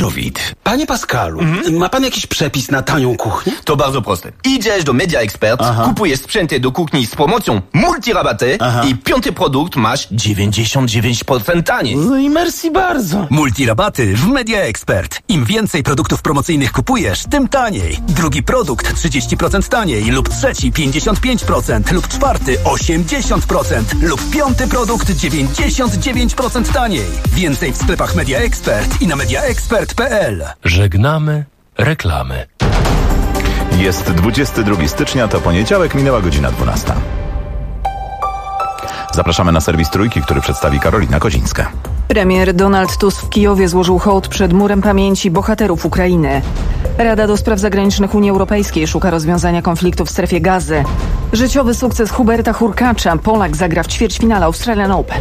Android. Panie Pascalu, ma pan jakiś przepis na tanią kuchnię? To bardzo proste. Idziesz do Media Expert, kupujesz sprzęty do kuchni z promocją multirabaty i piąty produkt masz 99% taniej. No i merci bardzo. Multirabaty w Media Expert. Im więcej produktów promocyjnych kupujesz, tym taniej. Drugi produkt 30% taniej lub trzeci 55% lub czwarty 80% lub piąty produkt 99% taniej. Więcej w sklepach Media Expert i na mediaexpert.pl. Żegnamy reklamy. Jest 22 stycznia, to poniedziałek, minęła godzina 12. Zapraszamy na serwis Trójki, który przedstawi Karolina Kozińska. Premier Donald Tusk w Kijowie złożył hołd przed murem pamięci bohaterów Ukrainy. Rada do Spraw Zagranicznych Unii Europejskiej szuka rozwiązania konfliktu w strefie Gazy. Życiowy sukces Huberta Hurkacza. Polak zagra w ćwierćfinale Australian Open.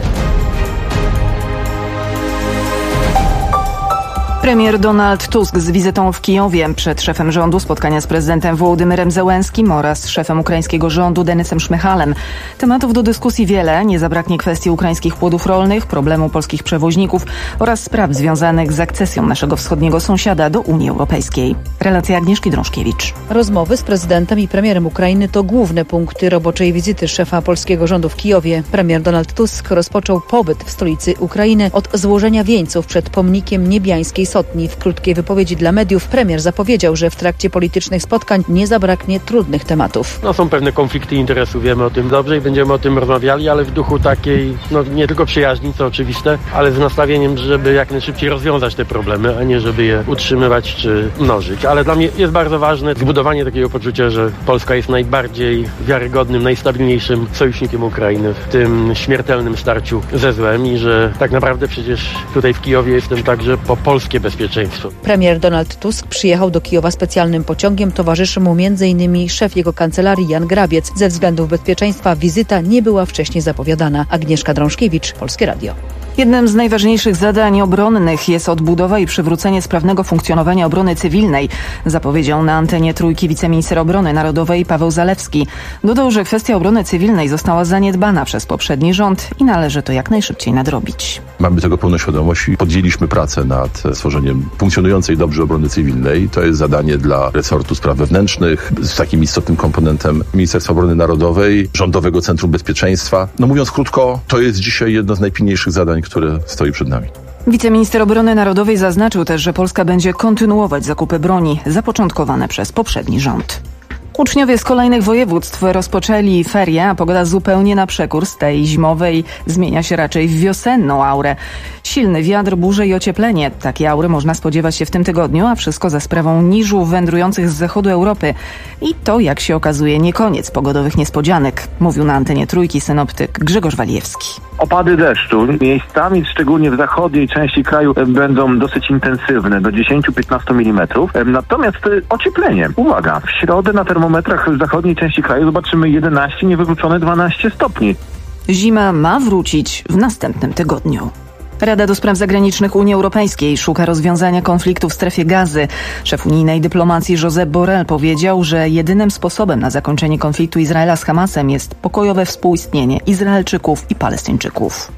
Premier Donald Tusk z wizytą w Kijowie. Przed szefem rządu spotkania z prezydentem Wołodymyrem Zełenskim oraz szefem ukraińskiego rządu Denysem Szmyhalem. Tematów do dyskusji wiele. Nie zabraknie kwestii ukraińskich płodów rolnych, problemu polskich przewoźników oraz spraw związanych z akcesją naszego wschodniego sąsiada do Unii Europejskiej. Relacja Agnieszki Drążkiewicz. Rozmowy z prezydentem i premierem Ukrainy to główne punkty roboczej wizyty szefa polskiego rządu w Kijowie. Premier Donald Tusk rozpoczął pobyt w stolicy Ukrainy od złożenia wieńców przed pomnikiem Niebiańskiej Sotni. W krótkiej wypowiedzi dla mediów premier zapowiedział, że w trakcie politycznych spotkań nie zabraknie trudnych tematów. Są pewne konflikty interesów, wiemy o tym dobrze i będziemy o tym rozmawiali, ale w duchu takiej, nie tylko przyjaźni, co oczywiste, ale z nastawieniem, żeby jak najszybciej rozwiązać te problemy, a nie żeby je utrzymywać czy mnożyć. Ale dla mnie jest bardzo ważne zbudowanie takiego poczucia, że Polska jest najbardziej wiarygodnym, najstabilniejszym sojusznikiem Ukrainy w tym śmiertelnym starciu ze złem i że tak naprawdę przecież tutaj w Kijowie jestem także po polskie bezpieczeństwo. Premier Donald Tusk przyjechał do Kijowa specjalnym pociągiem. Towarzyszy mu m.in. szef jego kancelarii Jan Grabiec. Ze względów bezpieczeństwa wizyta nie była wcześniej zapowiadana. Agnieszka Drążkiewicz, Polskie Radio. Jednym z najważniejszych zadań obronnych jest odbudowa i przywrócenie sprawnego funkcjonowania obrony cywilnej, zapowiedział na antenie Trójki wiceminister obrony narodowej Paweł Zalewski. Dodał, że kwestia obrony cywilnej została zaniedbana przez poprzedni rząd i należy to jak najszybciej nadrobić. Mamy tego pełną świadomość i podjęliśmy pracę nad stworzeniem funkcjonującej dobrze obrony cywilnej. To jest zadanie dla resortu spraw wewnętrznych z takim istotnym komponentem Ministerstwa Obrony Narodowej, Rządowego Centrum Bezpieczeństwa. Mówiąc krótko, to jest dzisiaj jedno z najpilniejszych zadań, które stoi przed nami. Wiceminister Obrony Narodowej zaznaczył też, że Polska będzie kontynuować zakupy broni zapoczątkowane przez poprzedni rząd. Uczniowie z kolejnych województw rozpoczęli ferie, a pogoda zupełnie na przekór z tej zimowej zmienia się raczej w wiosenną aurę. Silny wiatr, burze i ocieplenie. Takie aury można spodziewać się w tym tygodniu, a wszystko za sprawą niżów wędrujących z zachodu Europy. I to, jak się okazuje, nie koniec pogodowych niespodzianek, mówił na antenie Trójki synoptyk Grzegorz Walijewski. Opady deszczu miejscami, szczególnie w zachodniej części kraju, będą dosyć intensywne, do 10-15 mm. Natomiast ocieplenie. Uwaga, w środę na termometrach w zachodniej części kraju zobaczymy 11, niewykluczone 12 stopni. Zima ma wrócić w następnym tygodniu. Rada do Spraw Zagranicznych Unii Europejskiej szuka rozwiązania konfliktu w strefie Gazy. Szef unijnej dyplomacji Josep Borrell powiedział, że jedynym sposobem na zakończenie konfliktu Izraela z Hamasem jest pokojowe współistnienie Izraelczyków i Palestyńczyków.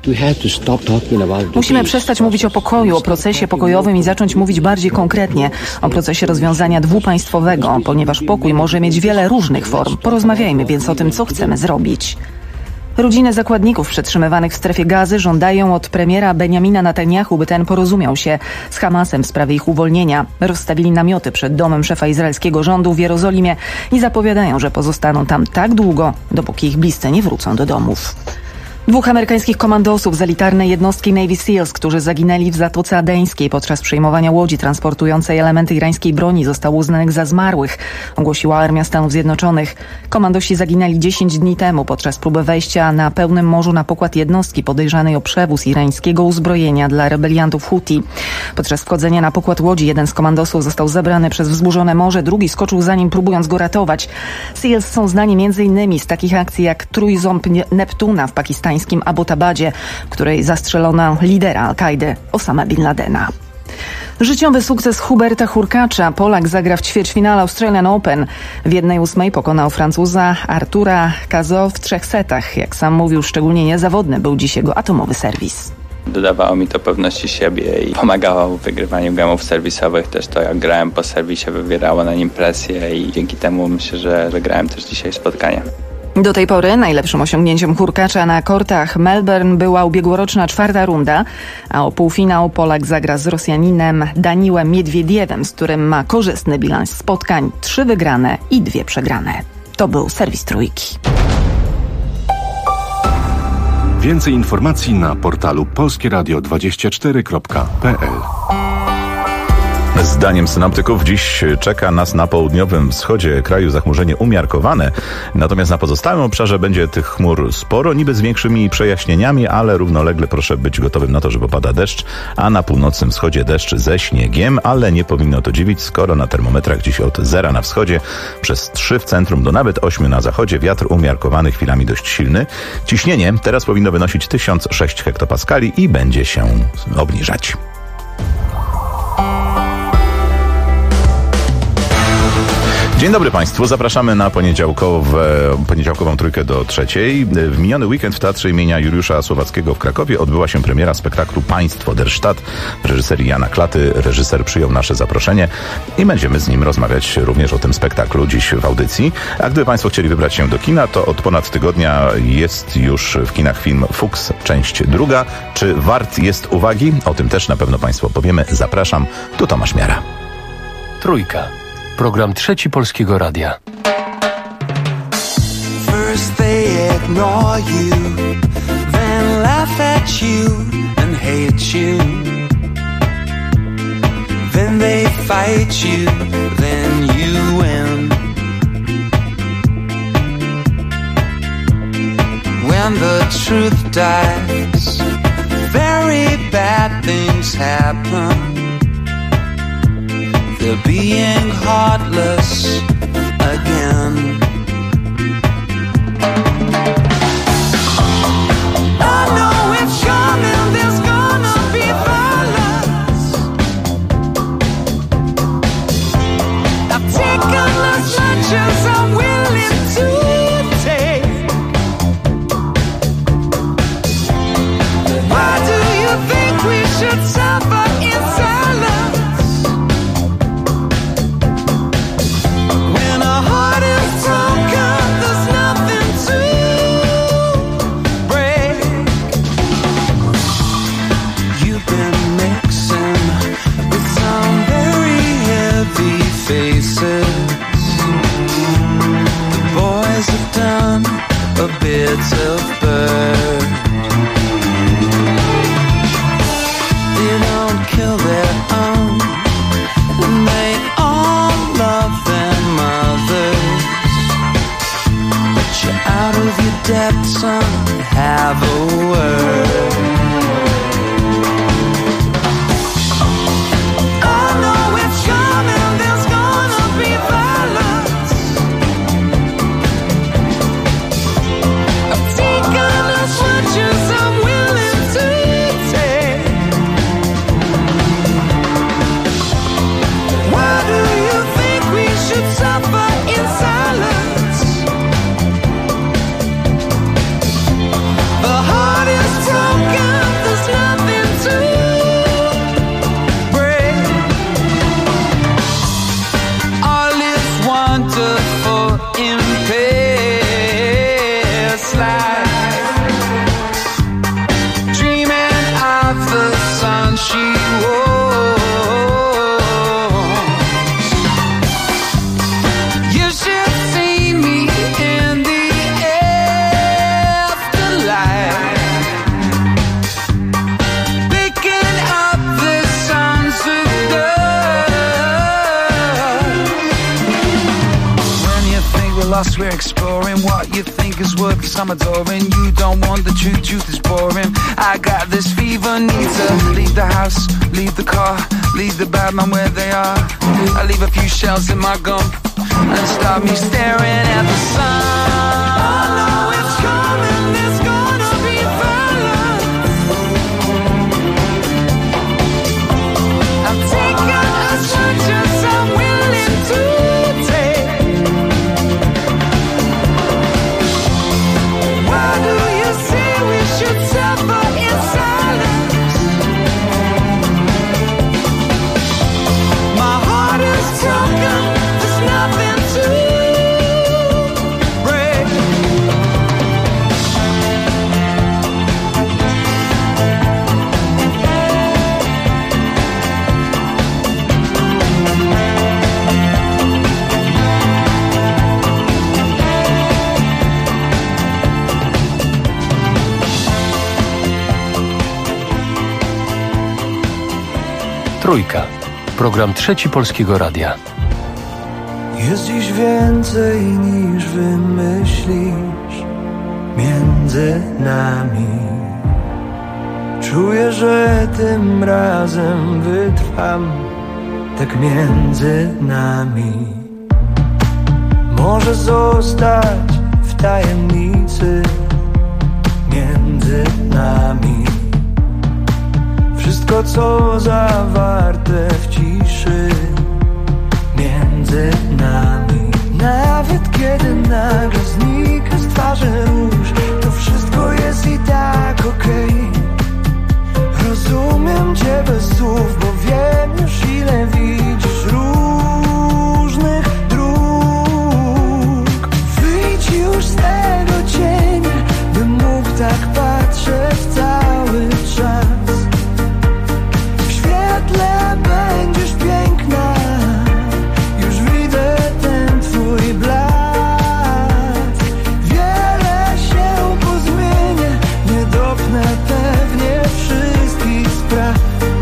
Musimy przestać mówić o pokoju, o procesie pokojowym i zacząć mówić bardziej konkretnie o procesie rozwiązania dwupaństwowego, ponieważ pokój może mieć wiele różnych form. Porozmawiajmy więc o tym, co chcemy zrobić. Rodziny zakładników przetrzymywanych w strefie Gazy żądają od premiera Benjamina Netanjahu, by ten porozumiał się z Hamasem w sprawie ich uwolnienia. Rozstawili namioty przed domem szefa izraelskiego rządu w Jerozolimie i zapowiadają, że pozostaną tam tak długo, dopóki ich bliscy nie wrócą do domów. 2 amerykańskich komandosów z elitarnej jednostki Navy Seals, którzy zaginęli w Zatoce Adeńskiej podczas przejmowania łodzi transportującej elementy irańskiej broni, zostało uznanych za zmarłych, ogłosiła Armia Stanów Zjednoczonych. Komandosi zaginęli 10 dni temu podczas próby wejścia na pełnym morzu na pokład jednostki podejrzanej o przewóz irańskiego uzbrojenia dla rebeliantów Huti. Podczas wchodzenia na pokład łodzi jeden z komandosów został zabrany przez wzburzone morze, drugi skoczył za nim, próbując go ratować. Seals są znani m.in. z takich akcji jak Trójząb Neptuna w pakistańskim Abbottabbadzie, w której zastrzelono lidera Al-Kaidy Osama Bin Ladena. Życiowy sukces Huberta Hurkacza. Polak zagra w ćwierćfinale Australian Open. W 1/8 pokonał Francuza Artura Cazaux w 3 setach. Jak sam mówił, szczególnie niezawodny był dziś jego atomowy serwis. Dodawało mi to pewności siebie i pomagało w wygrywaniu gemów serwisowych. Też to, jak grałem po serwisie, wywierało na nim presję i dzięki temu myślę, że wygrałem też dzisiaj spotkanie. Do tej pory najlepszym osiągnięciem hurkacza na kortach Melbourne była ubiegłoroczna 4. runda, a o półfinał Polak zagra z Rosjaninem Daniłem Miedwiediewem, z którym ma korzystny bilans spotkań, 3 wygrane i 2 przegrane. To był serwis Trójki. Więcej informacji na portalu polskieradio24.pl. Zdaniem synoptyków dziś czeka nas na południowym wschodzie kraju zachmurzenie umiarkowane, natomiast na pozostałym obszarze będzie tych chmur sporo, niby z większymi przejaśnieniami, ale równolegle proszę być gotowym na to, że popada deszcz, a na północnym wschodzie deszcz ze śniegiem, ale nie powinno to dziwić, skoro na termometrach dziś od 0 na wschodzie, przez 3 w centrum do nawet 8 na zachodzie, wiatr umiarkowany, chwilami dość silny. Ciśnienie teraz powinno wynosić 1006 hektopaskali i będzie się obniżać. Dzień dobry Państwu, zapraszamy na poniedziałkową trójkę do 3:00. W miniony weekend w Teatrze imienia Juliusza Słowackiego w Krakowie odbyła się premiera spektaklu Państwo der Stadt w reżyserii Jana Klaty. Reżyser przyjął nasze zaproszenie i będziemy z nim rozmawiać również o tym spektaklu dziś w audycji. A gdyby Państwo chcieli wybrać się do kina, to od ponad tygodnia jest już w kinach film Fuchs, część 2. Czy wart jest uwagi? O tym też na pewno Państwu opowiemy. Zapraszam, tu Tomasz Miara. Trójka. Program Trzeci Polskiego Radia. First they ignore you, then laugh at you and hate you. Then they fight you, then you win. When the truth dies, very bad things happen. They're being heartless again. I know it's coming, there's gonna be violence. I've taken as much as I'm willing to take. Why do you think we should suffer in silence? Bits of bird. They don't kill their own, and they all love their mothers. But you're out of your depth, son, have a word. I know it's coming, there's gonna be violence. We're exploring what you think is worth, 'cause I'm adoring. You don't want the truth is boring. I got this fever, need to leave the house, leave the car, leave the bad man where they are. I leave a few shells in my gum and stop me staring at the sun. I know it's coming, there's gonna be violence. I'm taking as much as I'm willing to take. Why do you say we should suffer in silence? Trójka. Program Trzeci Polskiego Radia. Jest dziś więcej niż wymyślisz między nami. Czuję, że tym razem wytrwam tak między nami. Może zostać w tajemnicy między nami. Wszystko, co zawarte w ciszy między nami. Nawet kiedy nagle znika z twarzy róż, to wszystko jest i tak okej. Rozumiem cię bez słów, bo wiem już ile widzisz różnych dróg. Wyjdź już z tego cienia, bym mógł tak patrzeć cały czas. W świetle będziesz piękna, już widzę ten twój blask. Wiele się pozmienia, nie dopnę pewnie wszystkich spraw.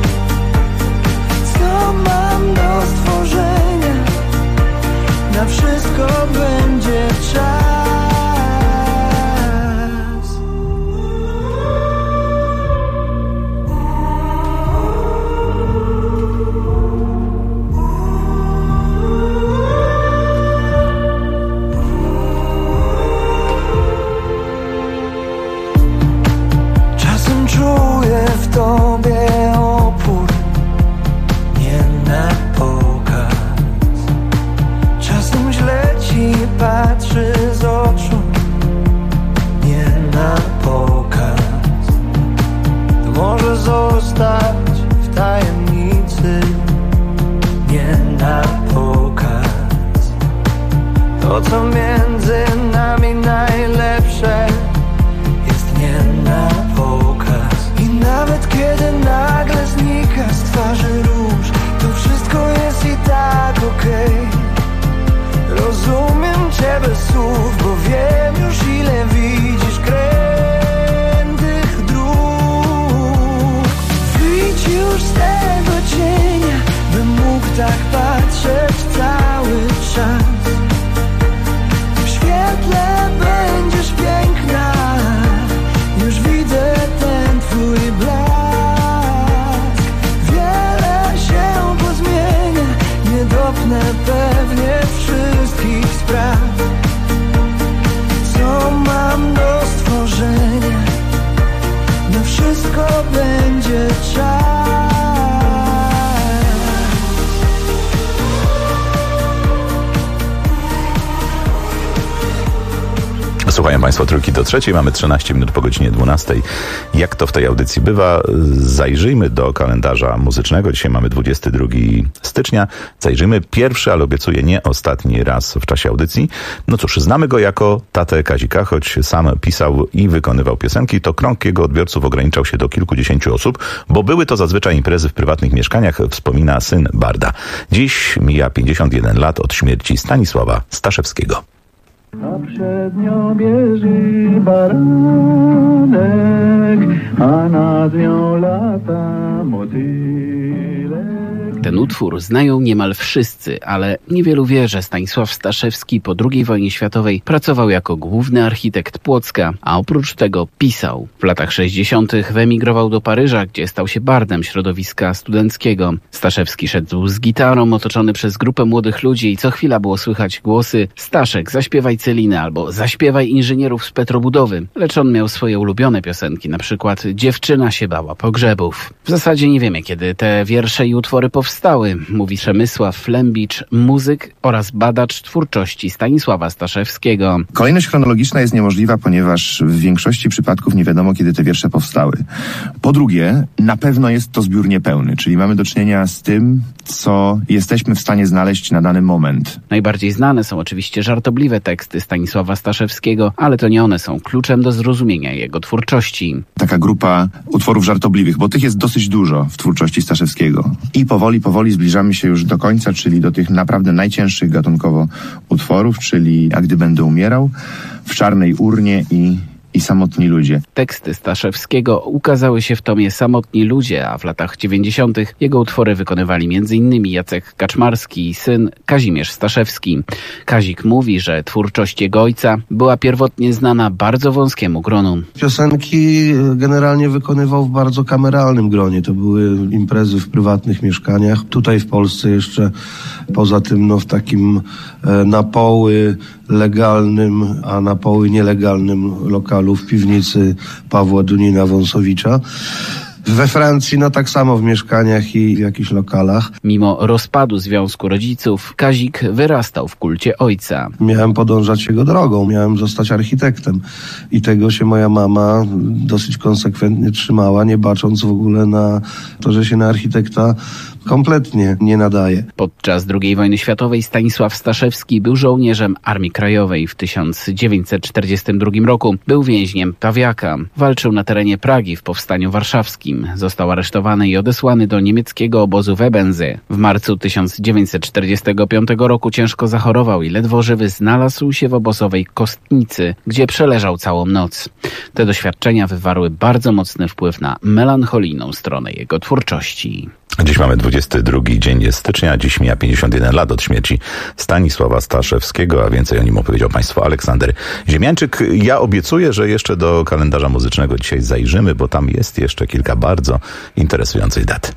Co mam do stworzenia, na wszystko będzie czas. Czasem czuję w tobie opór, nie na pokaz. Czasem źle ci patrzy z oczu, nie na pokaz. To może zostać w tajemnicy, nie na pokaz. To, co między nami najlepsze, jest nie na pokaz. I nawet kiedy nagle znika z twarzy róż, to wszystko jest i tak okej. Rozumiem cię bez słów, bo wiem już ile widzisz krętych dróg. Wyjdź już z tego cienia, bym mógł tak patrzeć cały czas. W świetle będziesz piękna, już widzę ten twój blask. Wiele się pozmienia, nie dopnę pewnie wszystkich spraw. Co mam do stworzenia, na wszystko będzie czas. Słuchają Państwo Trójki do Trzeciej. Mamy 13 minut po godzinie 12. Jak to w tej audycji bywa, zajrzyjmy do kalendarza muzycznego. Dzisiaj mamy 22 stycznia. Zajrzyjmy pierwszy, ale obiecuję nie ostatni raz w czasie audycji. No cóż, znamy go jako tatę Kazika, choć sam pisał i wykonywał piosenki, to krąg jego odbiorców ograniczał się do kilkudziesięciu osób, bo były to zazwyczaj imprezy w prywatnych mieszkaniach, wspomina syn Barda. Dziś mija 51 lat od śmierci Stanisława Staszewskiego. A przed nią bieży baranek, a nad nią lata motylek. Ten utwór znają niemal wszyscy, ale niewielu wie, że Stanisław Staszewski po II wojnie światowej pracował jako główny architekt Płocka, a oprócz tego pisał. W latach 60. wyemigrował do Paryża, gdzie stał się bardem środowiska studenckiego. Staszewski szedł z gitarą, otoczony przez grupę młodych ludzi i co chwila było słychać głosy: Staszek, zaśpiewaj Celinę albo zaśpiewaj inżynierów z Petrobudowy. Lecz on miał swoje ulubione piosenki, na przykład Dziewczyna się bała pogrzebów. W zasadzie nie wiemy, kiedy te wiersze i utwory powstały, mówi Przemysław Lembicz, muzyk oraz badacz twórczości Stanisława Staszewskiego. Kolejność chronologiczna jest niemożliwa, ponieważ w większości przypadków nie wiadomo, kiedy te wiersze powstały. Po drugie, na pewno jest to zbiór niepełny, czyli mamy do czynienia z tym, co jesteśmy w stanie znaleźć na dany moment. Najbardziej znane są oczywiście żartobliwe teksty Stanisława Staszewskiego, ale to nie one są kluczem do zrozumienia jego twórczości. Taka grupa utworów żartobliwych, bo tych jest dosyć dużo w twórczości Staszewskiego. I powoli zbliżamy się już do końca, czyli do tych naprawdę najcięższych gatunkowo utworów, czyli A gdy będę umierał, W czarnej urnie i i Samotni ludzie. Teksty Staszewskiego ukazały się w tomie Samotni ludzie, a w latach 90. jego utwory wykonywali m.in. Jacek Kaczmarski i syn Kazimierz Staszewski. Kazik mówi, że twórczość jego ojca była pierwotnie znana bardzo wąskiemu gronu. Piosenki generalnie wykonywał w bardzo kameralnym gronie. To były imprezy w prywatnych mieszkaniach. Tutaj w Polsce jeszcze poza tym w takim na poły legalnym, a na poły nielegalnym lokalu w piwnicy Pawła Dunina-Wąsowicza. We Francji tak samo w mieszkaniach i w jakichś lokalach. Mimo rozpadu związku rodziców, Kazik wyrastał w kulcie ojca. Miałem podążać jego drogą, miałem zostać architektem i tego się moja mama dosyć konsekwentnie trzymała, nie bacząc w ogóle na to, że się na architekta kompletnie nie nadaje. Podczas II wojny światowej Stanisław Staszewski był żołnierzem Armii Krajowej. W 1942 roku był więźniem Pawiaka. Walczył na terenie Pragi w Powstaniu Warszawskim. Został aresztowany i odesłany do niemieckiego obozu w Ebenzy. W marcu 1945 roku ciężko zachorował i ledwo żywy znalazł się w obozowej Kostnicy, gdzie przeleżał całą noc. Te doświadczenia wywarły bardzo mocny wpływ na melancholijną stronę jego twórczości. Dziś mamy 22 dzień stycznia, dziś mija 51 lat od śmierci Stanisława Staszewskiego, a więcej o nim opowiedział Państwu Aleksander Ziemiańczyk. Ja obiecuję, że jeszcze do kalendarza muzycznego dzisiaj zajrzymy, bo tam jest jeszcze kilka bardzo interesujących dat.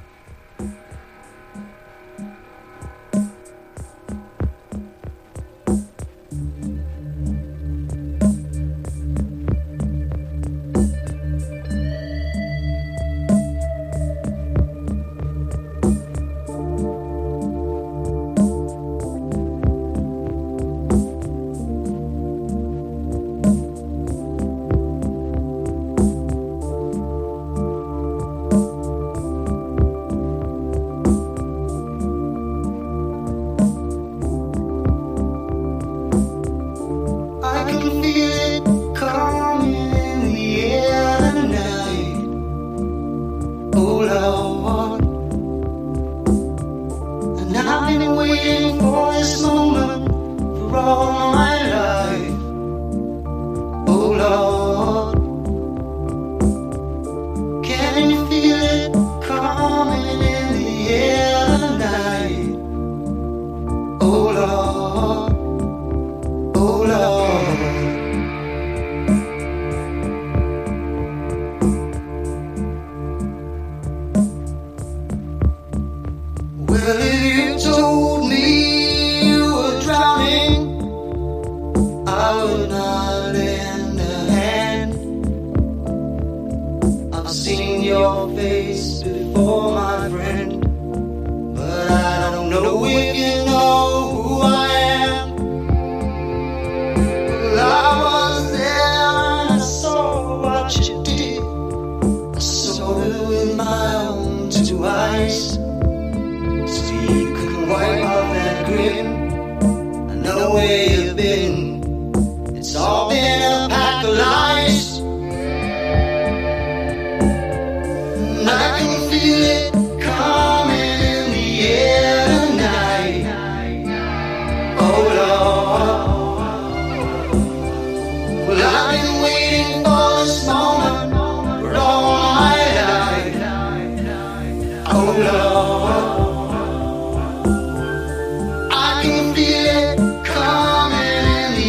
I can feel it coming in the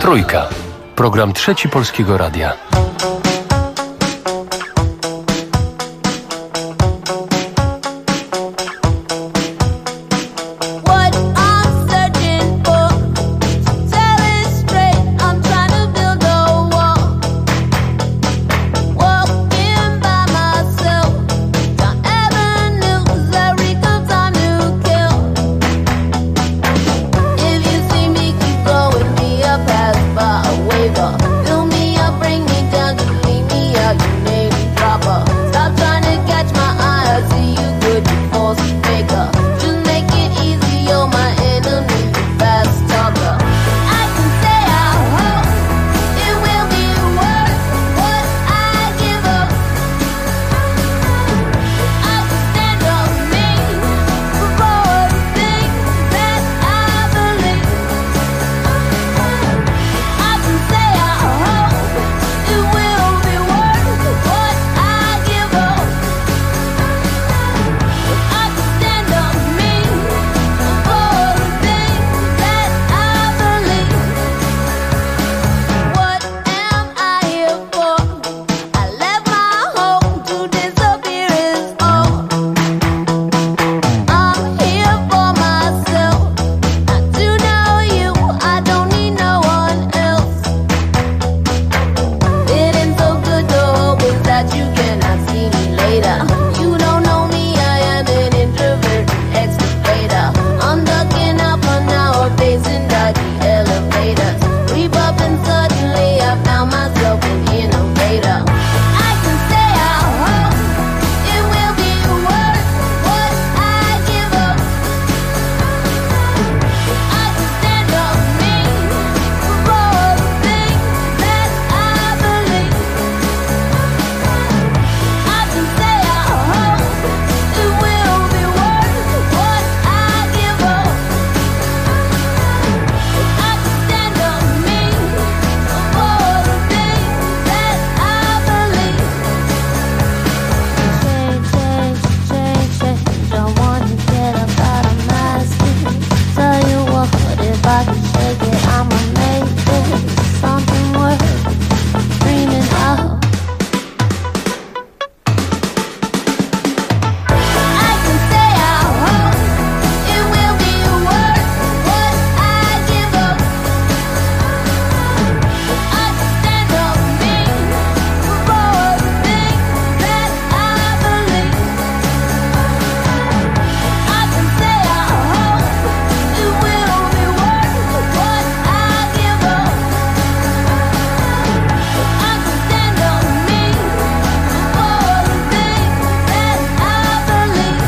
Trójka. Program Trzeci Polskiego Radia. Fill me up, bring me down, just leave me out, you made me drop her. Stop trying to catch my eye, I see you good, you false faker. Just make it easy, you're my enemy, you fast talker. I can say I hope it will be worth what I give up. I can stand up me for all the things that I believe. I can say I hope it will be worth what I give up. I can stand up me for all the things that I believe. What am I here for? I left my home to disappear is all. I'm here for myself, not to know you. I don't need no one else. Feeling so good, the hope is that you cannot see me later. You don't know me, I am an introvert, excavator. I'm ducking out for nowadays and dodgy elevators. Creep up and suddenly I found myself an innovator. I can say I hope it will be worth what I give up. I can stand up me for all the things that I believe. I can say I hope it will be worth what I give up. I can stand up me for all the things that I believe. Change, I want to get up out of my skin. Tell you what, if I can shake it, I'ma make this something worth dreaming of. I can say I hope it will be worth what I give up. I can stand up me for all the things that I believe. I can say I hope it will be worth what I give up. I can stand up me for all the things that I believe.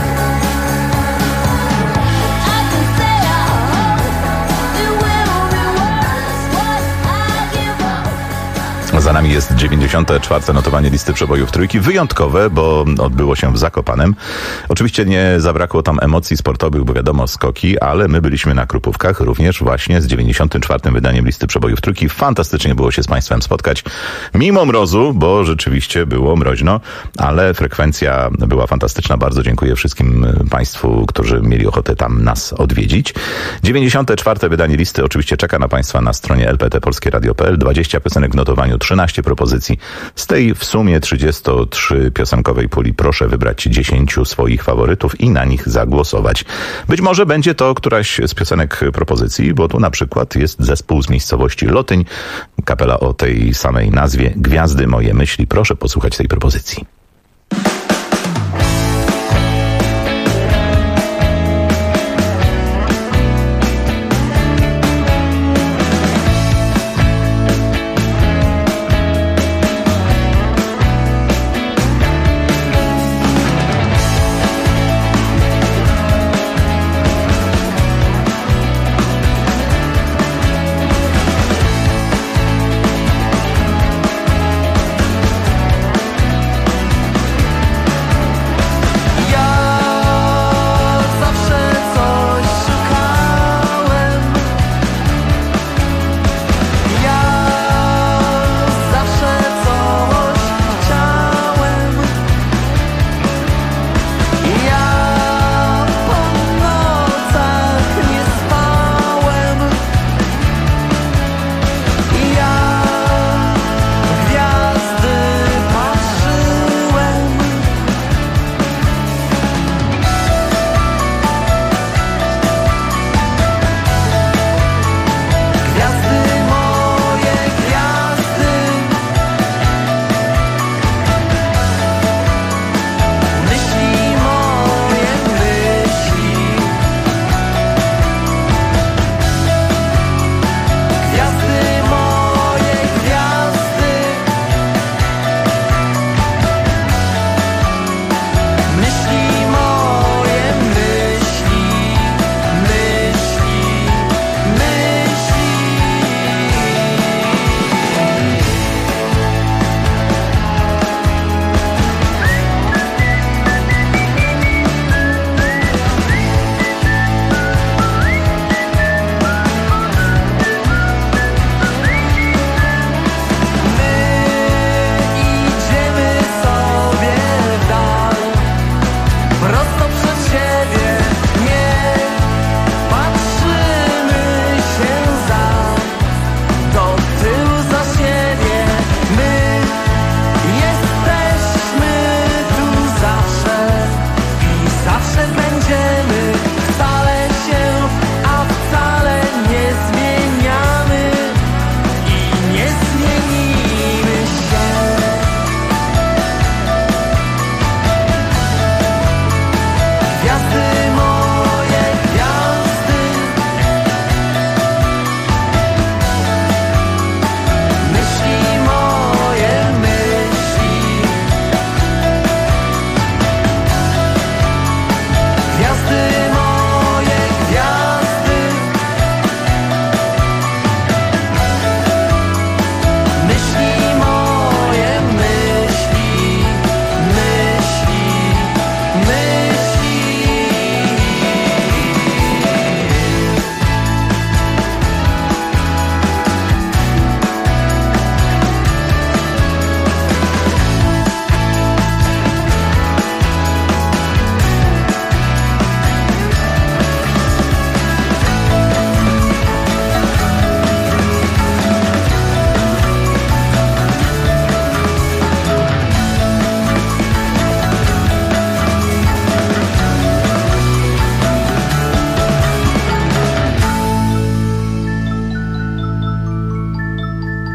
I can say I hope it will be worth what I give up. Za nami jest 94. notowanie listy przebojów Trójki. Wyjątkowe, bo odbyło się w Zakopanem. Oczywiście nie zabrakło tam emocji sportowych, bo wiadomo, skoki, ale my byliśmy na Krupówkach również właśnie z 94. wydaniem listy przebojów Trójki. Fantastycznie było się z Państwem spotkać. Mimo mrozu, bo rzeczywiście było mroźno, ale frekwencja była fantastyczna. Bardzo dziękuję wszystkim Państwu, którzy mieli ochotę tam nas odwiedzić. 94. wydanie listy oczywiście czeka na Państwa na stronie lptpolskieradio.pl. 20 piosenek w notowaniu, 13 propozycji. Z tej w sumie 33 piosenkowej puli proszę wybrać 10 swoich faworytów i na nich zagłosować. Być może będzie to któraś z piosenek propozycji, bo tu na przykład jest zespół z miejscowości Lotyń, kapela o tej samej nazwie, Gwiazdy moje myśli. Proszę posłuchać tej propozycji.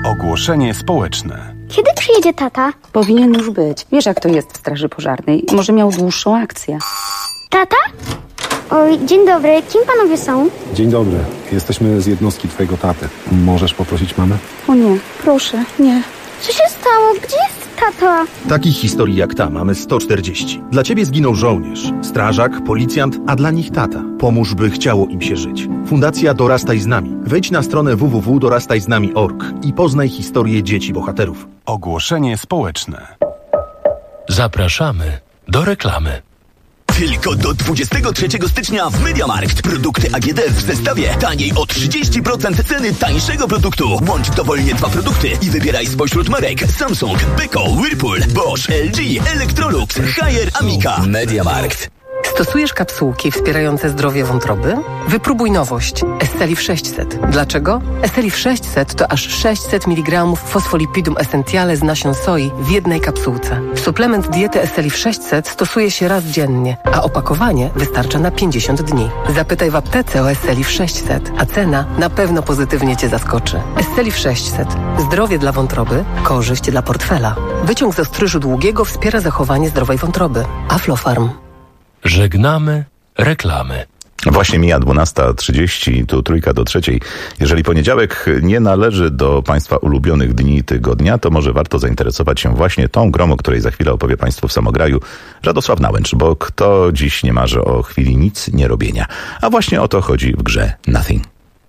Ogłoszenie społeczne. Kiedy przyjedzie tata? Powinien już być. Wiesz, jak to jest w straży pożarnej. Może miał dłuższą akcję. Tata? Oj, dzień dobry. Kim panowie są? Dzień dobry. Jesteśmy z jednostki twojego taty. Możesz poprosić mamę? O nie, proszę, nie. Co się stało? Gdzie jest tata? Takich historii jak ta mamy 140. Dla ciebie zginął żołnierz, strażak, policjant, a dla nich tata. Pomóż, by chciało im się żyć. Fundacja Dorastaj z nami. Wejdź na stronę www.dorastajznami.org i poznaj historię dzieci bohaterów. Ogłoszenie społeczne. Zapraszamy do reklamy. Tylko do 23 stycznia w MediaMarkt produkty AGD w zestawie taniej o 30% ceny tańszego produktu. Łącz dowolnie 2 produkty i wybieraj spośród marek Samsung, Beko, Whirlpool, Bosch, LG, Electrolux, Haier, Amica. MediaMarkt. Stosujesz kapsułki wspierające zdrowie wątroby? Wypróbuj nowość Estelif 600. Dlaczego? Estelif 600 to aż 600 mg fosfolipidum essentiale z nasion soi w jednej kapsułce. Suplement diety Estelif 600 stosuje się raz dziennie, a opakowanie wystarcza na 50 dni. Zapytaj w aptece o Estelif 600, a cena na pewno pozytywnie Cię zaskoczy. Estelif 600. Zdrowie dla wątroby, korzyść dla portfela. Wyciąg z ostryżu długiego wspiera zachowanie zdrowej wątroby. Aflofarm. Żegnamy reklamy. Właśnie mija 12:30, tu 2 do 3. Jeżeli poniedziałek nie należy do Państwa ulubionych dni tygodnia, to może warto zainteresować się właśnie tą grą, o której za chwilę opowie Państwu w Samograju Radosław Nałęcz, bo kto dziś nie marzy o chwili nic nie robienia? A właśnie o to chodzi w grze Nothing.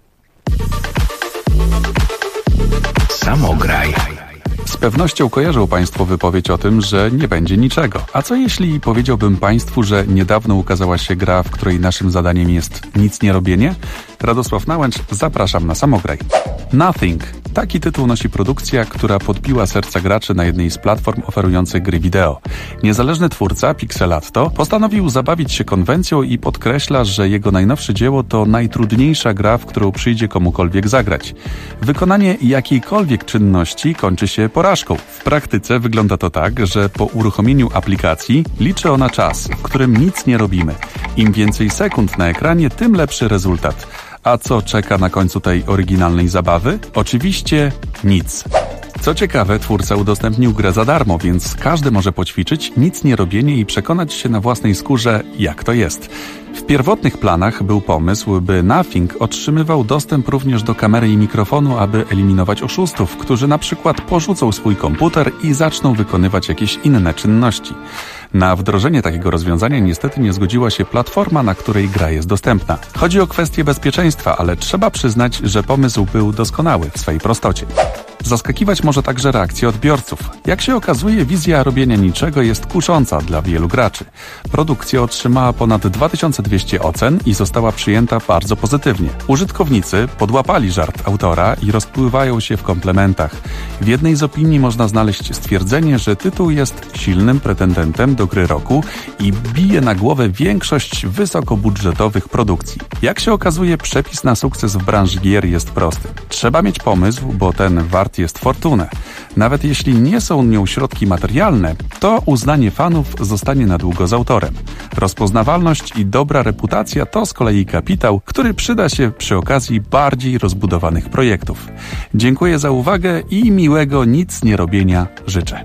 Samograj. Z pewnością kojarzą Państwo wypowiedź o tym, że nie będzie niczego. A co jeśli powiedziałbym Państwu, że niedawno ukazała się gra, w której naszym zadaniem jest nic nie robienie? Radosław Nałęcz, zapraszam na Samograj. Nothing. Taki tytuł nosi produkcja, która podbiła serca graczy na jednej z platform oferujących gry wideo. Niezależny twórca, Pixelatto, postanowił zabawić się konwencją i podkreśla, że jego najnowsze dzieło to najtrudniejsza gra, w którą przyjdzie komukolwiek zagrać. Wykonanie jakiejkolwiek czynności kończy się porażką. W praktyce wygląda to tak, że po uruchomieniu aplikacji liczy ona czas, w którym nic nie robimy. Im więcej sekund na ekranie, tym lepszy rezultat. A co czeka na końcu tej oryginalnej zabawy? Oczywiście nic. Co ciekawe, twórca udostępnił grę za darmo, więc każdy może poćwiczyć nic nie robienie i przekonać się na własnej skórze, jak to jest. W pierwotnych planach był pomysł, by Nothing otrzymywał dostęp również do kamery i mikrofonu, aby eliminować oszustów, którzy na przykład porzucą swój komputer i zaczną wykonywać jakieś inne czynności. Na wdrożenie takiego rozwiązania niestety nie zgodziła się platforma, na której gra jest dostępna. Chodzi o kwestię bezpieczeństwa, ale trzeba przyznać, że pomysł był doskonały w swej prostocie. Zaskakiwać może także reakcje odbiorców. Jak się okazuje, wizja robienia niczego jest kusząca dla wielu graczy. Produkcja otrzymała ponad 2200 ocen i została przyjęta bardzo pozytywnie. Użytkownicy podłapali żart autora i rozpływają się w komplementach. W jednej z opinii można znaleźć stwierdzenie, że tytuł jest silnym pretendentem do gry roku i bije na głowę większość wysokobudżetowych produkcji. Jak się okazuje, przepis na sukces w branży gier jest prosty. Trzeba mieć pomysł, bo ten wart jest fortunę. Nawet jeśli nie są nią środki materialne, to uznanie fanów zostanie na długo z autorem. Rozpoznawalność i dobra reputacja to z kolei kapitał, który przyda się przy okazji bardziej rozbudowanych projektów. Dziękuję za uwagę i miłego nic nie robienia życzę.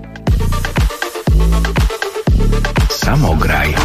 Samograj.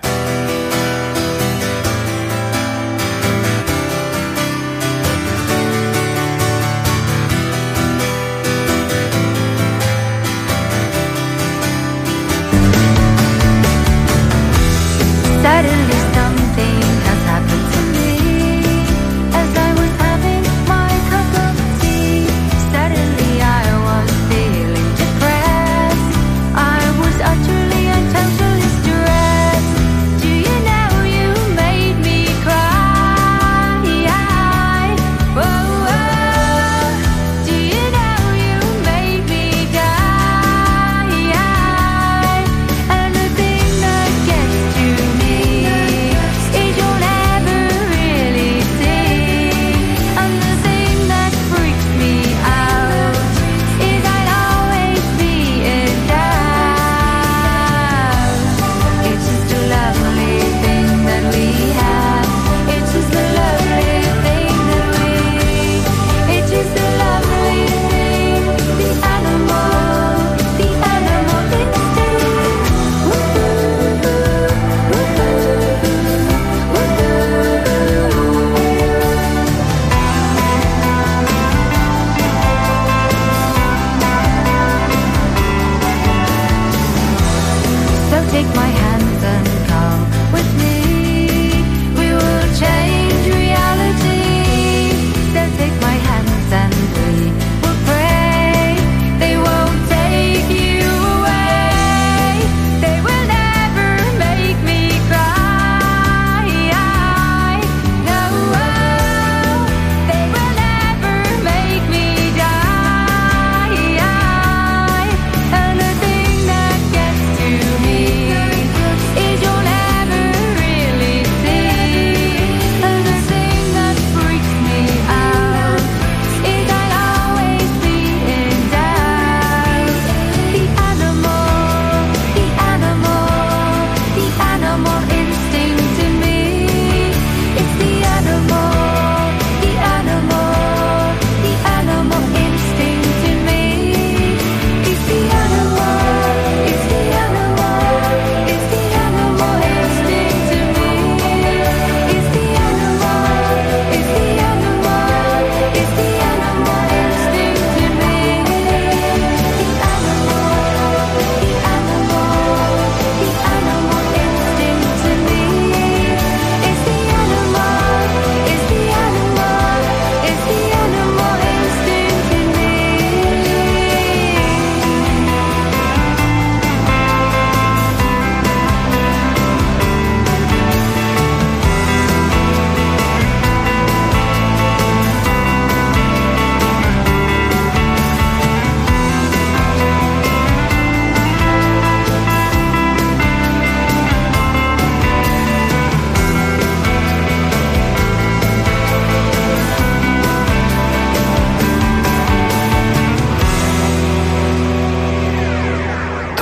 Suddenly something has happened to me. As I was having my cup of tea, suddenly I was feeling depressed. I was utterly and totally stressed.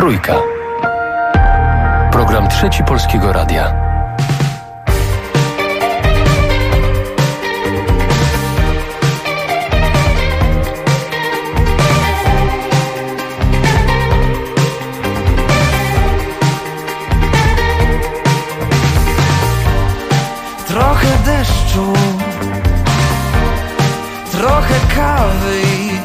Trójka. Program Trzeci Polskiego Radia. Trochę deszczu, trochę kawy i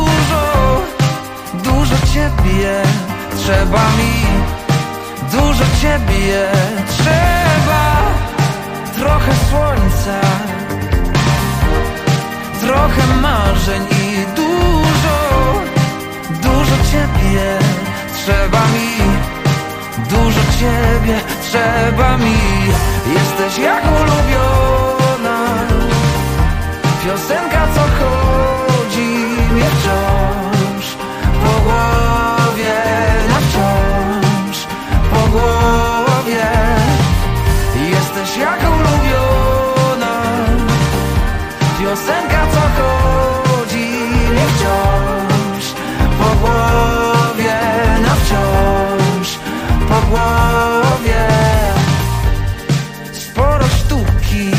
dużo ciebie trzeba mi, dużo ciebie trzeba. Trochę słońca, trochę marzeń i dużo ciebie trzeba mi, dużo ciebie trzeba mi. Jesteś jak ulubiona piosenka, co chodzi mnie wciąż po głowie, na wciąż po głowie. Jesteś jak ulubiona piosenka, co chodzi mnie wciąż po głowie, na wciąż po głowie. Sporo sztuki,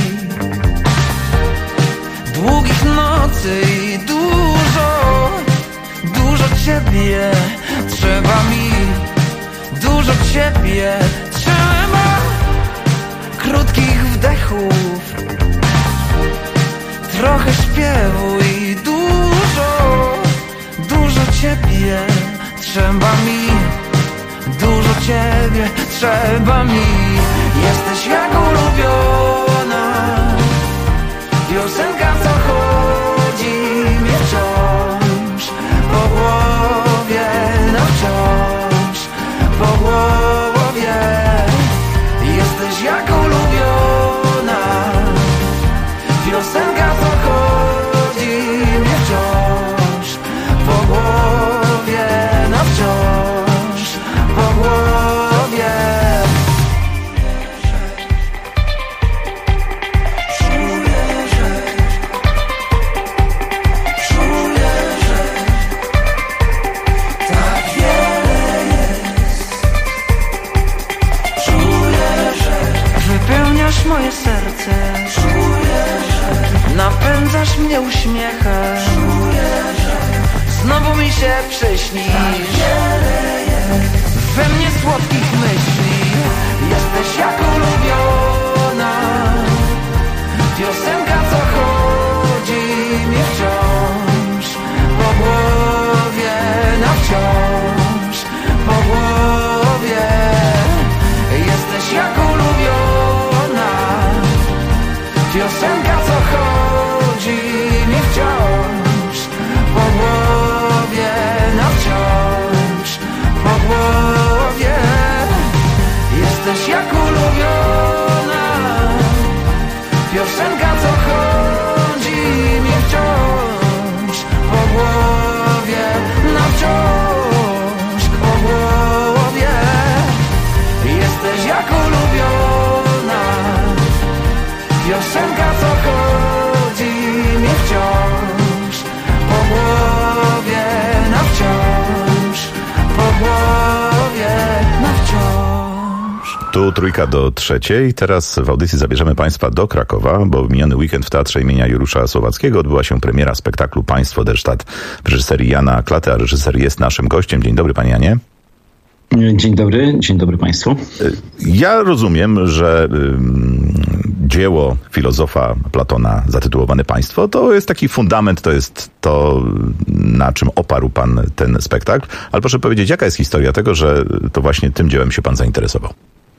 długich nocy i dużo ciebie trzeba mi, dużo ciebie trzeba. Krótkich wdechów, trochę śpiewu i dużo ciebie trzeba mi, dużo ciebie trzeba mi. Jesteś jak ulubiona piosenka, co chodzi mnie wciąż po głowie, no wciąż po głowie. Jesteś jak ulubiona piosenka, co chodzi mnie wciąż po głowie, no wciąż po głowie. Wypełniasz moje serce, napędzasz mnie uśmiechem, znowu mi się przyśnisz, we mnie słodkich myśli. Jesteś jak ulubiona piosenka, co chodzi mnie wciąż po głowie, na wciąż po głowie. Jesteś jak ulubiona piosenka, co chodzi mi wciąż po głowie, na wciąż po głowie. Jesteś jak ulubiona piosenka, co chodzi mi wciąż po głowie, na wciąż po głowie. Jesteś jak ulubiona piosenka, co chodzi mi wciąż po głowie, na wciąż po głowie, na wciąż. Tu Trójka do trzeciej. Teraz w audycji zabierzemy Państwa do Krakowa, bo w miniony weekend w Teatrze imienia Juliusza Słowackiego odbyła się premiera spektaklu Państwo der Stadt w reżyserii Jana Klaty, a reżyser jest naszym gościem. Dzień dobry, panie Janie. Dzień dobry Państwu. Ja rozumiem, że dzieło filozofa Platona zatytułowane Państwo to jest taki fundament, to jest to, na czym oparł pan ten spektakl. Ale proszę powiedzieć, jaka jest historia tego, że to właśnie tym dziełem się pan zainteresował?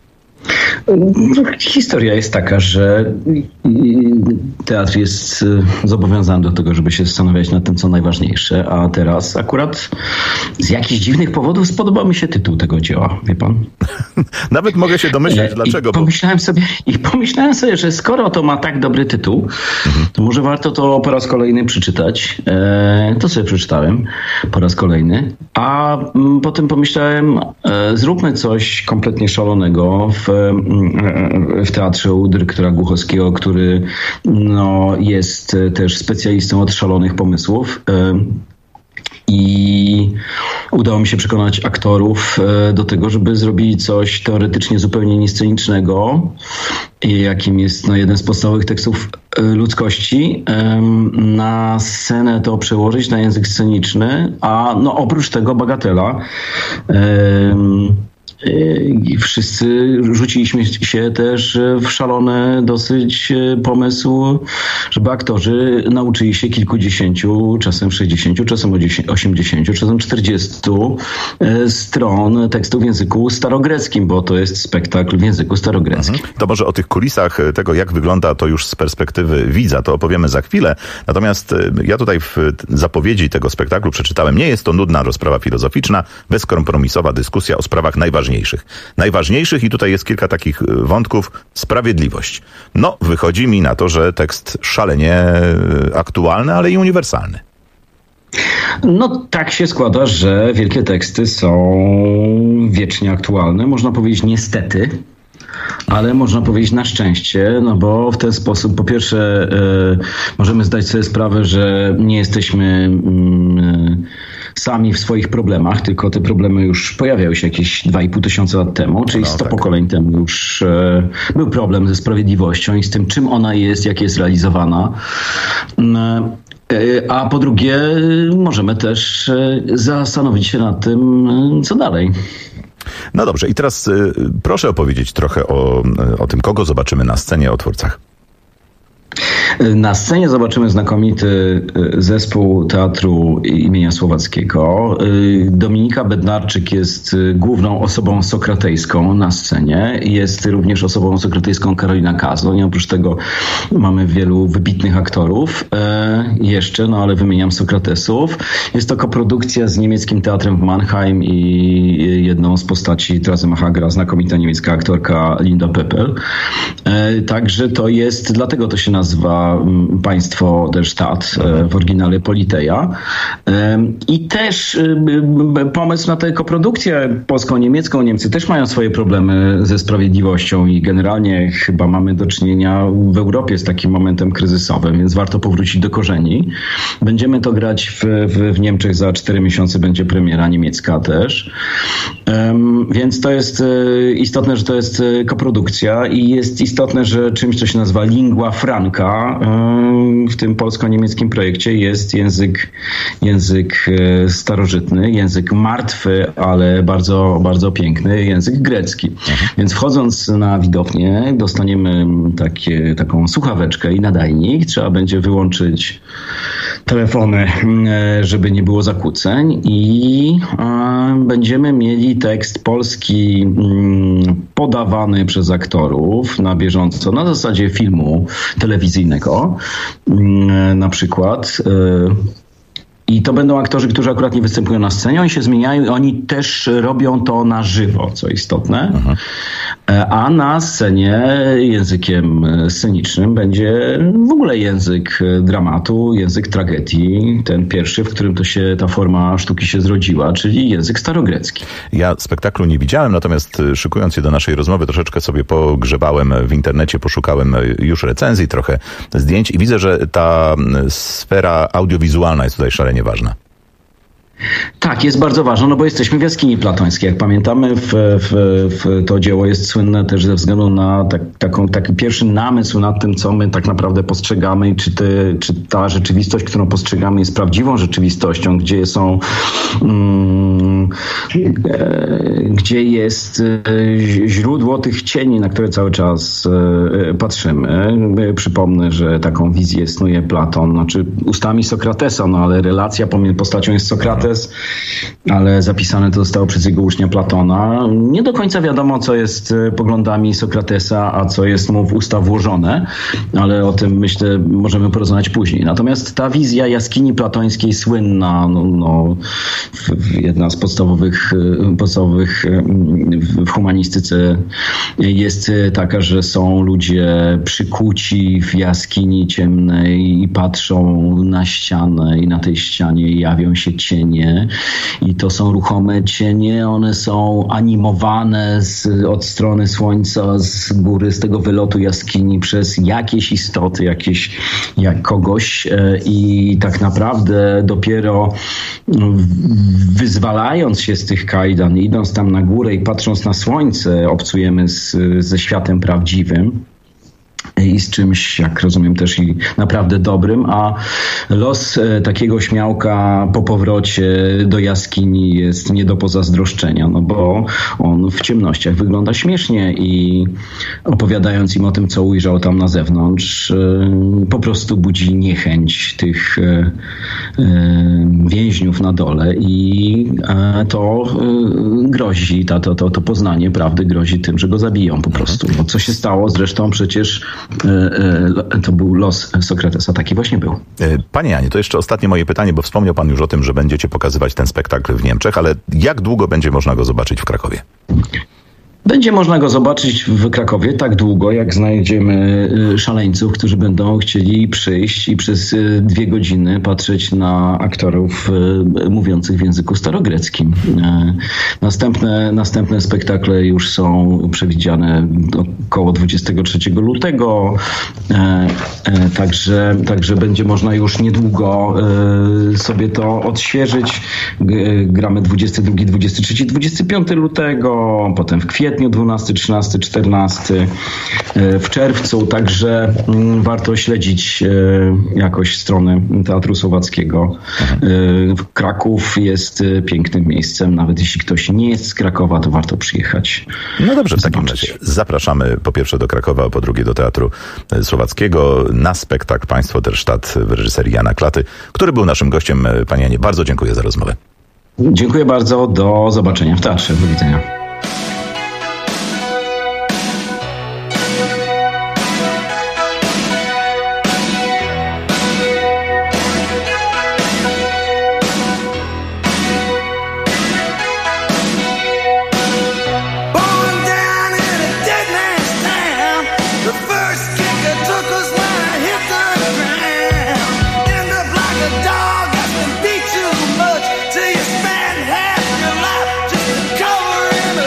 Historia jest taka, że teatr jest zobowiązany do tego, żeby się zastanawiać nad tym, co najważniejsze, a teraz akurat z jakichś dziwnych powodów spodobał mi się tytuł tego dzieła, wie pan? Nawet mogę się domyśleć, dlaczego. Pomyślałem sobie, że skoro to ma tak dobry tytuł, to może warto to po raz kolejny przeczytać. To sobie przeczytałem po raz kolejny, a potem pomyślałem, zróbmy coś kompletnie szalonego w teatrze u dyrektora Głuchowskiego, który jest też specjalistą od szalonych pomysłów. I udało mi się przekonać aktorów do tego, żeby zrobili coś teoretycznie zupełnie niescenicznego, jakim jest jeden z podstawowych tekstów ludzkości, na scenę to przełożyć na język sceniczny, a oprócz tego bagatela. Wszyscy rzuciliśmy się też w szalony dosyć pomysł, żeby aktorzy nauczyli się kilkudziesięciu, czasem 60, czasem 80, czasem 40 stron tekstu w języku starogreckim, bo to jest spektakl w języku starogreckim. To może o tych kulisach tego, jak wygląda to już z perspektywy widza, to opowiemy za chwilę. Natomiast ja tutaj w zapowiedzi tego spektaklu przeczytałem, nie jest to nudna rozprawa filozoficzna, bezkompromisowa dyskusja o sprawach najważniejszych i tutaj jest kilka takich wątków. Sprawiedliwość. Wychodzi mi na to, że tekst szalenie aktualny, ale i uniwersalny. Tak się składa, że wielkie teksty są wiecznie aktualne. Można powiedzieć niestety, ale można powiedzieć na szczęście, bo w ten sposób po pierwsze możemy zdać sobie sprawę, że nie jesteśmy sami w swoich problemach, tylko te problemy już pojawiały się jakieś 2,5 tysiąca lat temu, czyli 100 pokoleń temu już był problem ze sprawiedliwością i z tym, czym ona jest, jak jest realizowana. A po drugie, możemy też zastanowić się nad tym, co dalej. No dobrze, i teraz proszę opowiedzieć trochę o tym, kogo zobaczymy na scenie, o twórcach. Na scenie zobaczymy znakomity zespół Teatru imienia Słowackiego. Dominika Bednarczyk jest główną osobą sokratejską na scenie. Jest również osobą sokratejską Karolina Kazon. Oprócz tego mamy wielu wybitnych aktorów jeszcze, ale wymieniam Sokratesów. Jest to koprodukcja z niemieckim teatrem w Mannheim i jedną z postaci Trasemacha gra znakomita niemiecka aktorka Linda Peppel. Także to jest, dlatego to się nazywa Państwo der Stadt, w oryginale Politeia. I też pomysł na tę koprodukcję polsko-niemiecką. Niemcy też mają swoje problemy ze sprawiedliwością i generalnie chyba mamy do czynienia w Europie z takim momentem kryzysowym, więc warto powrócić do korzeni. Będziemy to grać w Niemczech za 4 miesiące, będzie premiera niemiecka też. Więc to jest istotne, że to jest koprodukcja i jest istotne, że czymś, co się nazywa lingua franca, w tym polsko-niemieckim projekcie jest język starożytny, język martwy, ale bardzo, bardzo piękny, język grecki. Więc wchodząc na widownię dostaniemy taką słuchaweczkę i nadajnik. Trzeba będzie wyłączyć telefony, żeby nie było zakłóceń i będziemy mieli tekst polski podawany przez aktorów na bieżąco, na zasadzie filmu telewizyjnego na przykład. I to będą aktorzy, którzy akurat nie występują na scenie, oni się zmieniają i oni też robią to na żywo, co istotne. A na scenie językiem scenicznym będzie w ogóle język dramatu, język tragedii, ten pierwszy, w którym ta forma sztuki się zrodziła, czyli język starogrecki. Ja spektaklu nie widziałem, natomiast szykując się do naszej rozmowy, troszeczkę sobie pogrzebałem w internecie, poszukałem już recenzji, trochę zdjęć i widzę, że ta sfera audiowizualna jest tutaj szalenie ważna. Tak, jest bardzo ważne, bo jesteśmy w jaskini platońskiej. Jak pamiętamy, to dzieło jest słynne też ze względu na taki pierwszy namysł nad tym, co my tak naprawdę postrzegamy i czy ta rzeczywistość, którą postrzegamy, jest prawdziwą rzeczywistością, gdzie jest źródło tych cieni, na które cały czas patrzymy. Przypomnę, że taką wizję snuje Platon, ustami Sokratesa, ale relacja pomiędzy postacią jest Sokrates, ale zapisane to zostało przez jego ucznia Platona. Nie do końca wiadomo, co jest poglądami Sokratesa, a co jest mu w usta włożone, ale o tym, myślę, możemy porozmawiać później. Natomiast ta wizja jaskini platońskiej słynna, jedna z podstawowych w humanistyce jest taka, że są ludzie przykuci w jaskini ciemnej i patrzą na ścianę i na tej ścianie jawią się cienie cienie i to są ruchome cienie, one są animowane od strony słońca, z góry, z tego wylotu jaskini przez jakieś istoty, jak kogoś i tak naprawdę dopiero wyzwalając się z tych kajdan, idąc tam na górę i patrząc na słońce, obcujemy ze światem prawdziwym i z czymś, jak rozumiem, też i naprawdę dobrym, a los takiego śmiałka po powrocie do jaskini jest nie do pozazdroszczenia, no bo on w ciemnościach wygląda śmiesznie i opowiadając im o tym, co ujrzał tam na zewnątrz, po prostu budzi niechęć tych więźniów na dole i to grozi, to poznanie prawdy grozi tym, że go zabiją po prostu. Bo co się stało? Zresztą przecież to był los Sokratesa. Taki właśnie był. Panie Janie, to jeszcze ostatnie moje pytanie, bo wspomniał pan już o tym, że będziecie pokazywać ten spektakl w Niemczech, ale jak długo będzie można go zobaczyć w Krakowie? Będzie można go zobaczyć w Krakowie tak długo, jak znajdziemy szaleńców, którzy będą chcieli przyjść i przez 2 godziny patrzeć na aktorów mówiących w języku starogreckim. Następne spektakle już są przewidziane około 23 lutego, także będzie można już niedługo sobie to odświeżyć. Gramy 22, 23, 25 lutego, potem w kwietniu 12, 13, 14, w czerwcu, także warto śledzić jakoś stronę Teatru Słowackiego. Kraków jest pięknym miejscem, nawet jeśli ktoś nie jest z Krakowa, to warto przyjechać. No dobrze, w takim razie zapraszamy po pierwsze do Krakowa, a po drugie do Teatru Słowackiego na spektakl Państwo der Stadt w reżyserii Jana Klaty, który był naszym gościem. Panie Janie, bardzo dziękuję za rozmowę. Dziękuję bardzo, do zobaczenia w teatrze, do widzenia. Cover him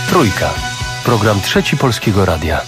Trójka. Program Trzeci Polskiego Radia.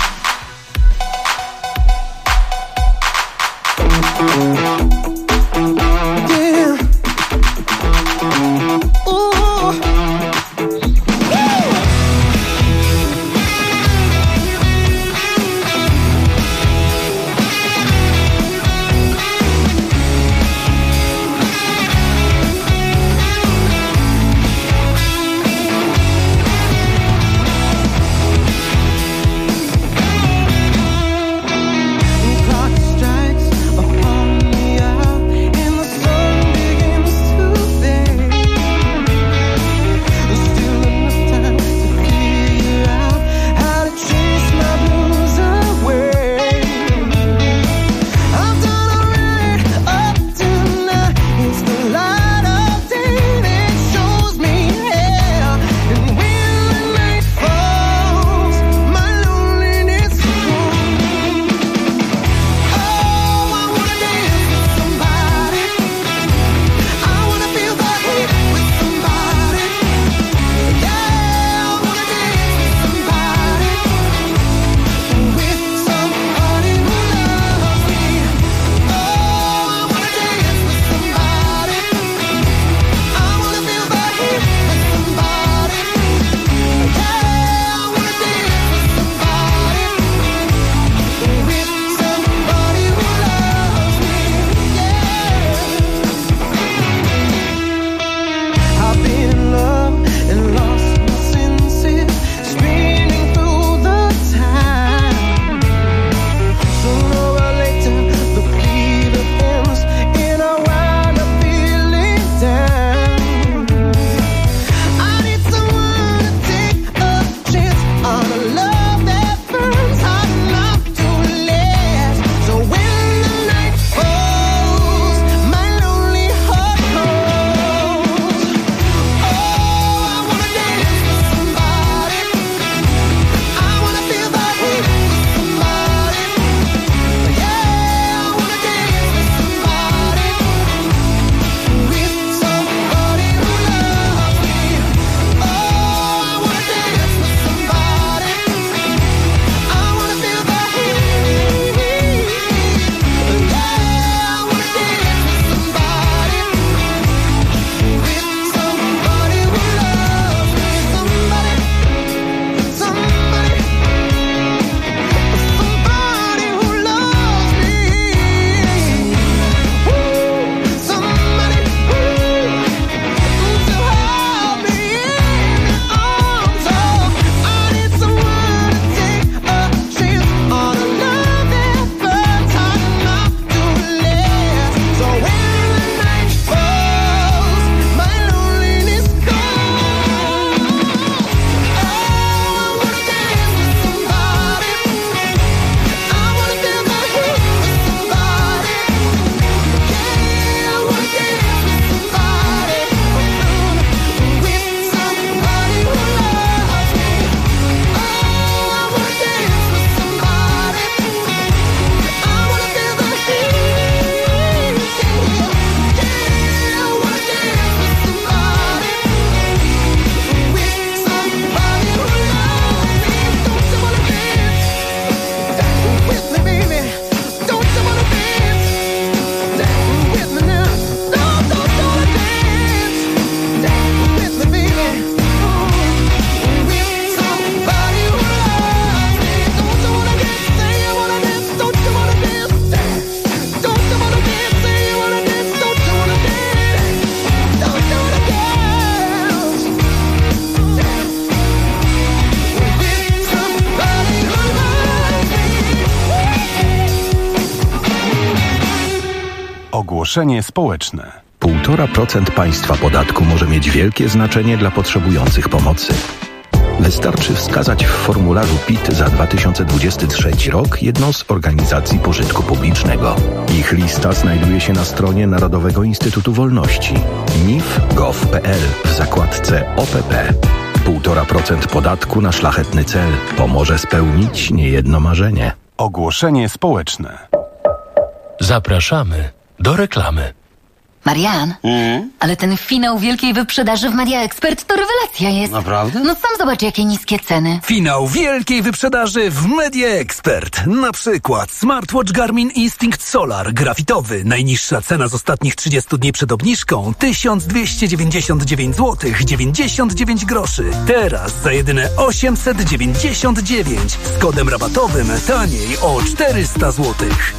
Ogłoszenie społeczne. 1,5% państwa podatku może mieć wielkie znaczenie dla potrzebujących pomocy. Wystarczy wskazać w formularzu PIT za 2023 rok jedną z organizacji pożytku publicznego. Ich lista znajduje się na stronie Narodowego Instytutu Wolności nif.gov.pl w zakładce OPP. 1,5% podatku na szlachetny cel pomoże spełnić niejedno marzenie. Ogłoszenie społeczne. Zapraszamy do reklamy. Marian, ale ten finał wielkiej wyprzedaży w Media Expert to rewelacja jest. Naprawdę? No sam zobacz, jakie niskie ceny. Finał wielkiej wyprzedaży w Media Expert. Na przykład smartwatch Garmin Instinct Solar grafitowy. Najniższa cena z ostatnich 30 dni przed obniżką 1299 zł 99 groszy. Teraz za jedyne 899 z kodem rabatowym taniej o 400 zł.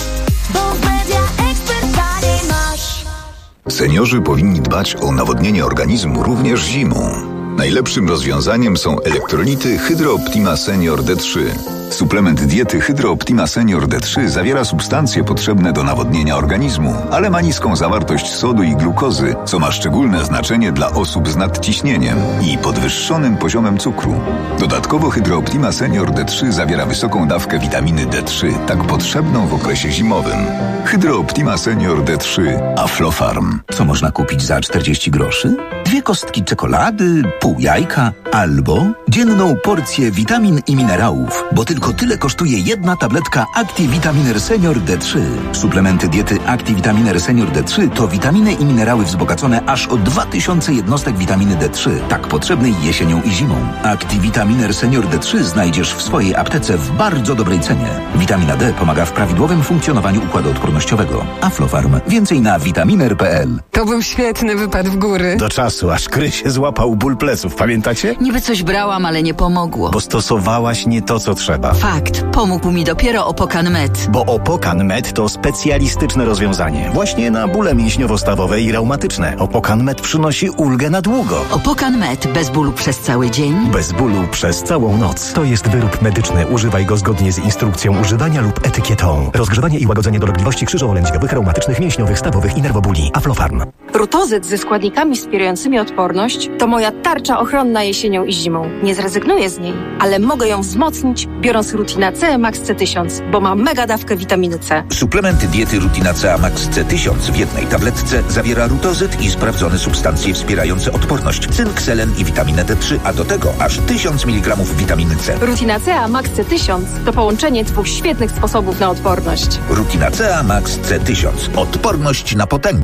Bo w Media Expert taniej masz. Seniorzy powinni dbać o nawodnienie organizmu również zimą. Najlepszym rozwiązaniem są elektrolity Hydro Optima Senior D3. Suplement diety Hydro Optima Senior D3 zawiera substancje potrzebne do nawodnienia organizmu, ale ma niską zawartość sodu i glukozy, co ma szczególne znaczenie dla osób z nadciśnieniem i podwyższonym poziomem cukru. Dodatkowo Hydro Optima Senior D3 zawiera wysoką dawkę witaminy D3, tak potrzebną w okresie zimowym. Hydro Optima Senior D3 Aflofarm. Co można kupić za 40 groszy? 2 kostki czekolady, pół jajka albo dzienną porcję witamin i minerałów, bo tylko tyle kosztuje jedna tabletka Activitaminer Senior D3. Suplementy diety Activitaminer Senior D3 to witaminy i minerały wzbogacone aż o 2000 jednostek witaminy D3, tak potrzebnej jesienią i zimą. Activitaminer Senior D3 znajdziesz w swojej aptece w bardzo dobrej cenie. Witamina D pomaga w prawidłowym funkcjonowaniu układu odpornościowego. Aflofarm. Więcej na vitaminer.pl. To był świetny wypad w góry. Do czasu, aż Krysie złapał ból pleców, pamiętacie? Niby coś brałam, ale nie pomogło. Bo stosowałaś nie to, co trzeba. Fakt. Pomógł mi dopiero Opokan Med. Bo Opokan Med to specjalistyczne rozwiązanie. Właśnie na bóle mięśniowo-stawowe i reumatyczne. Opokan Med przynosi ulgę na długo. Opokan Med. Bez bólu przez cały dzień. Bez bólu przez całą noc. To jest wyrób medyczny. Używaj go zgodnie z instrukcją używania lub etykietą. Rozgrzewanie i łagodzenie dolegliwości krzyżowo-lędźwiowych, reumatycznych, mięśniowych, stawowych i nerwobóli. Aflofarm. Rutozyt ze składnikami wspierającymi odporność to moja tarcza ochronna jesienią i zimą. Nie zrezygnuję z niej, ale mogę ją wzmocnić, biorąc Rutina C Max C1000, bo ma mega dawkę witaminy C. Suplementy diety Rutina C Max C1000 w jednej tabletce zawiera rutozyt i sprawdzone substancje wspierające odporność, cynk, selen i witaminę D3, a do tego aż 1000 mg witaminy C. Rutina C Max C1000 to połączenie 2 świetnych sposobów na odporność. Rutina C Max C1000. Odporność na potęgę.